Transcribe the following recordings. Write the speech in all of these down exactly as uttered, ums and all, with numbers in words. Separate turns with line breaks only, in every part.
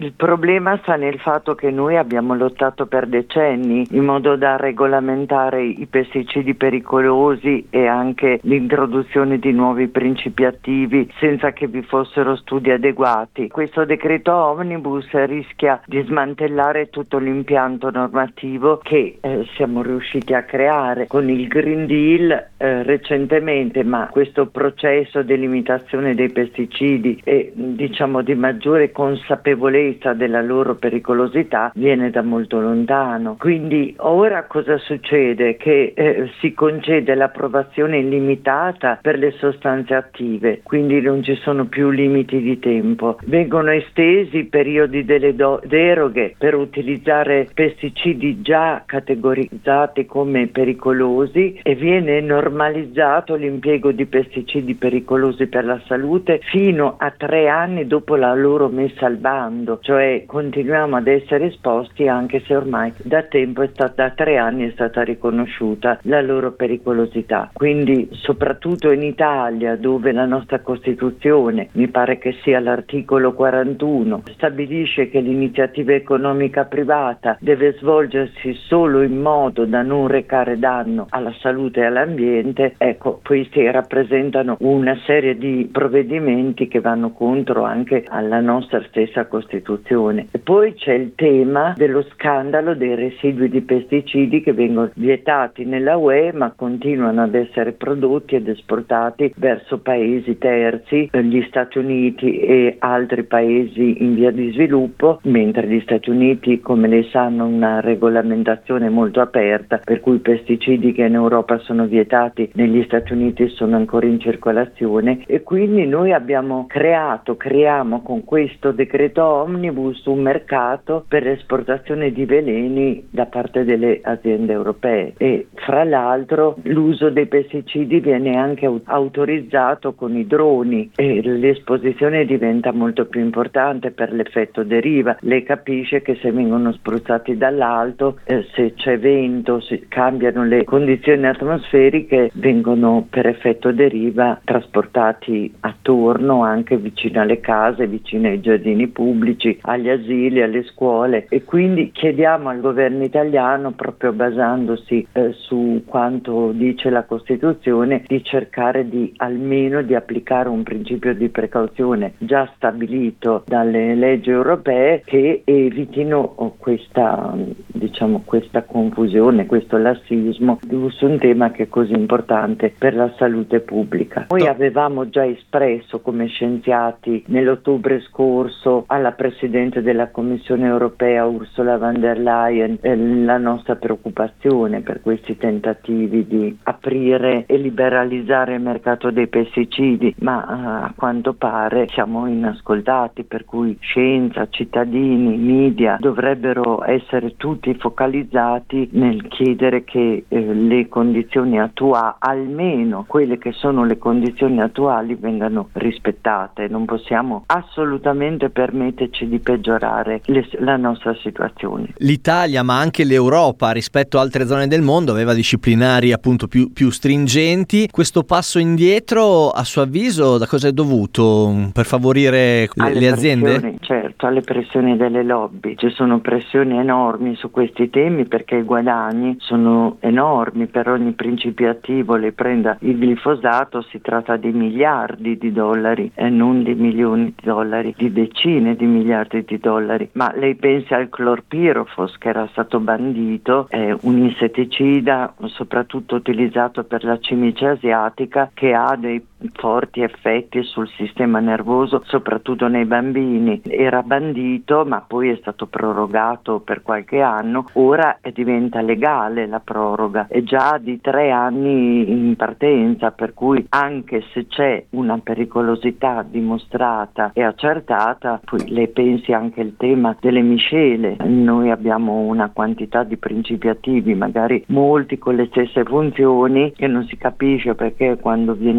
il problema sta nel fatto che noi abbiamo lottato per decenni in modo da regolamentare i pesticidi pericolosi e anche l'introduzione di nuovi principi attivi senza che vi fossero studi adeguati. Questo decreto omnibus rischia di smantellare tutto l'impianto normativo che eh, siamo riusciti a creare con il Green Deal eh, recentemente, ma questo processo di limitazione dei pesticidi e diciamo di maggiore consapevolezza della loro pericolosità viene da molto lontano. Quindi ora cosa succede? Che eh, si concede l'approvazione illimitata per le sostanze attive, quindi non ci sono più limiti di tempo. Vengono estesi i periodi delle do- deroghe per utilizzare pesticidi già categorizzati come pericolosi e viene normalizzato l'impiego di pesticidi pericolosi per la salute fino a tre anni dopo la loro messa al bando, cioè continuiamo ad essere esposti anche se ormai da tempo è stata, da tre anni è stata riconosciuta la loro pericolosità. Quindi soprattutto in Italia, dove la nostra Costituzione, mi pare che sia l'articolo quarantuno, stabilisce che l'iniziativa economica privata deve svolgersi solo in modo da non recare danno alla salute e all'ambiente, ecco, questi rappresentano una serie di provvedimenti che vanno contro anche alla nostra stessa Costituzione. E poi c'è il tema dello scandalo dei residui di pesticidi che vengono vietati nella U E ma continuano ad essere prodotti ed esportati verso paesi terzi, gli Stati Uniti e altri paesi in via di sviluppo, mentre gli Stati Uniti, come lei sa, hanno una regolamentazione molto aperta, per cui i pesticidi che in Europa sono vietati negli Stati Uniti sono ancora in circolazione, e quindi noi abbiamo creato, creiamo con questo decreto omnibus un mercato per l'esportazione di veleni da parte delle aziende europee, e fra l'altro l'uso dei pesticidi viene anche autorizzato con i droni e l'esposizione diventa molto più importante per l'effetto deriva. Lei capisce che se vengono spruzzati dall'alto, eh, se c'è vento, se cambiano le condizioni atmosferiche, vengono per effetto deriva trasportati attorno, anche vicino alle case, vicino ai giardini pubblici, agli asili, alle scuole, e quindi chiediamo al governo italiano, proprio basandosi eh, su quanto dice la Costituzione, di cercare di almeno di applicare un principio di precauzione già stabilito dalle leggi europee, che evitino questa, diciamo, questa confusione, questo lassismo su un tema che è così importante per la salute pubblica. Noi avevamo già espresso come scienziati nell'ottobre scorso alla Presidente della Commissione europea Ursula von der Leyen eh, la nostra preoccupazione per questi tentativi di aprire e liberalizzare il mercato dei pesticidi, ma uh, a quanto pare siamo inascoltati, per cui scienza, cittadini, media dovrebbero essere tutti focalizzati nel chiedere che eh, le condizioni attuali, almeno quelle che sono le condizioni attuali, vengano rispettate. Non possiamo assolutamente permetterci di peggiorare le, la nostra situazione.
L'Italia, ma anche l'Europa rispetto a altre zone del mondo, aveva disciplinari appunto più, più stringenti. Questo passo indietro, a suo avviso, da cosa è dovuto? Per favorire le, le aziende?
Certo, alle pressioni delle lobby. Ci sono pressioni enormi su questi temi perché i guadagni sono enormi. Per ogni principio attivo, le prenda il glifosato, si tratta di miliardi di dollari e non di milioni di dollari, di decine di miliardi di dollari. Ma lei pensi al clorpirofos, che era stato bandito, è un insetticida soprattutto utilizzato per la cimice asiatica, che ha dei forti effetti sul sistema nervoso, soprattutto nei bambini. Era bandito, ma poi è stato prorogato per qualche anno. Ora diventa legale la proroga, è già di tre anni in partenza, per cui anche se c'è una pericolosità dimostrata e accertata, poi le pensi anche il tema delle miscele. Noi abbiamo una quantità di principi attivi, magari molti con le stesse funzioni, che non si capisce perché quando viene introdotto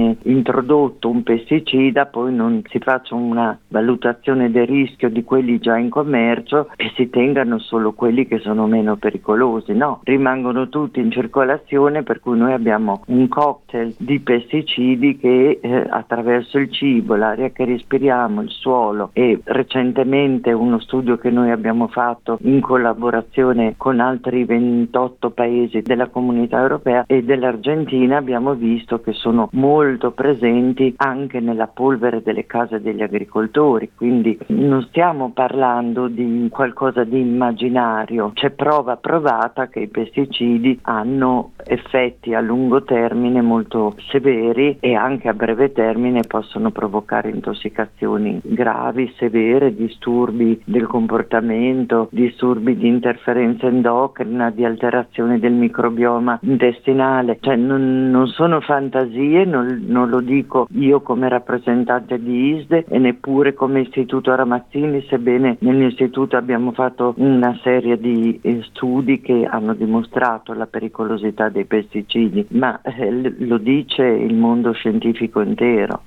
introdotto un pesticida poi non si faccia una valutazione del rischio di quelli già in commercio e si tengano solo quelli che sono meno pericolosi. No, rimangono tutti in circolazione, per cui noi abbiamo un cocktail di pesticidi che eh, attraverso il cibo, l'aria che respiriamo, il suolo e recentemente uno studio che noi abbiamo fatto in collaborazione con altri ventotto paesi della Comunità Europea e dell'Argentina abbiamo visto che sono molto presenti anche nella polvere delle case degli agricoltori, quindi non stiamo parlando di qualcosa di immaginario, c'è prova provata che i pesticidi hanno effetti a lungo termine molto severi e anche a breve termine possono provocare intossicazioni gravi, severe, disturbi del comportamento, disturbi di interferenza endocrina, di alterazione del microbioma intestinale, cioè non, non sono fantasie, non, non lo dico io come rappresentante di I S D E e neppure come Istituto Ramazzini, sebbene nell'istituto abbiamo fatto una serie di eh, studi che hanno dimostrato la pericolosità dei pesticidi, ma eh, lo dice il mondo scientifico intero.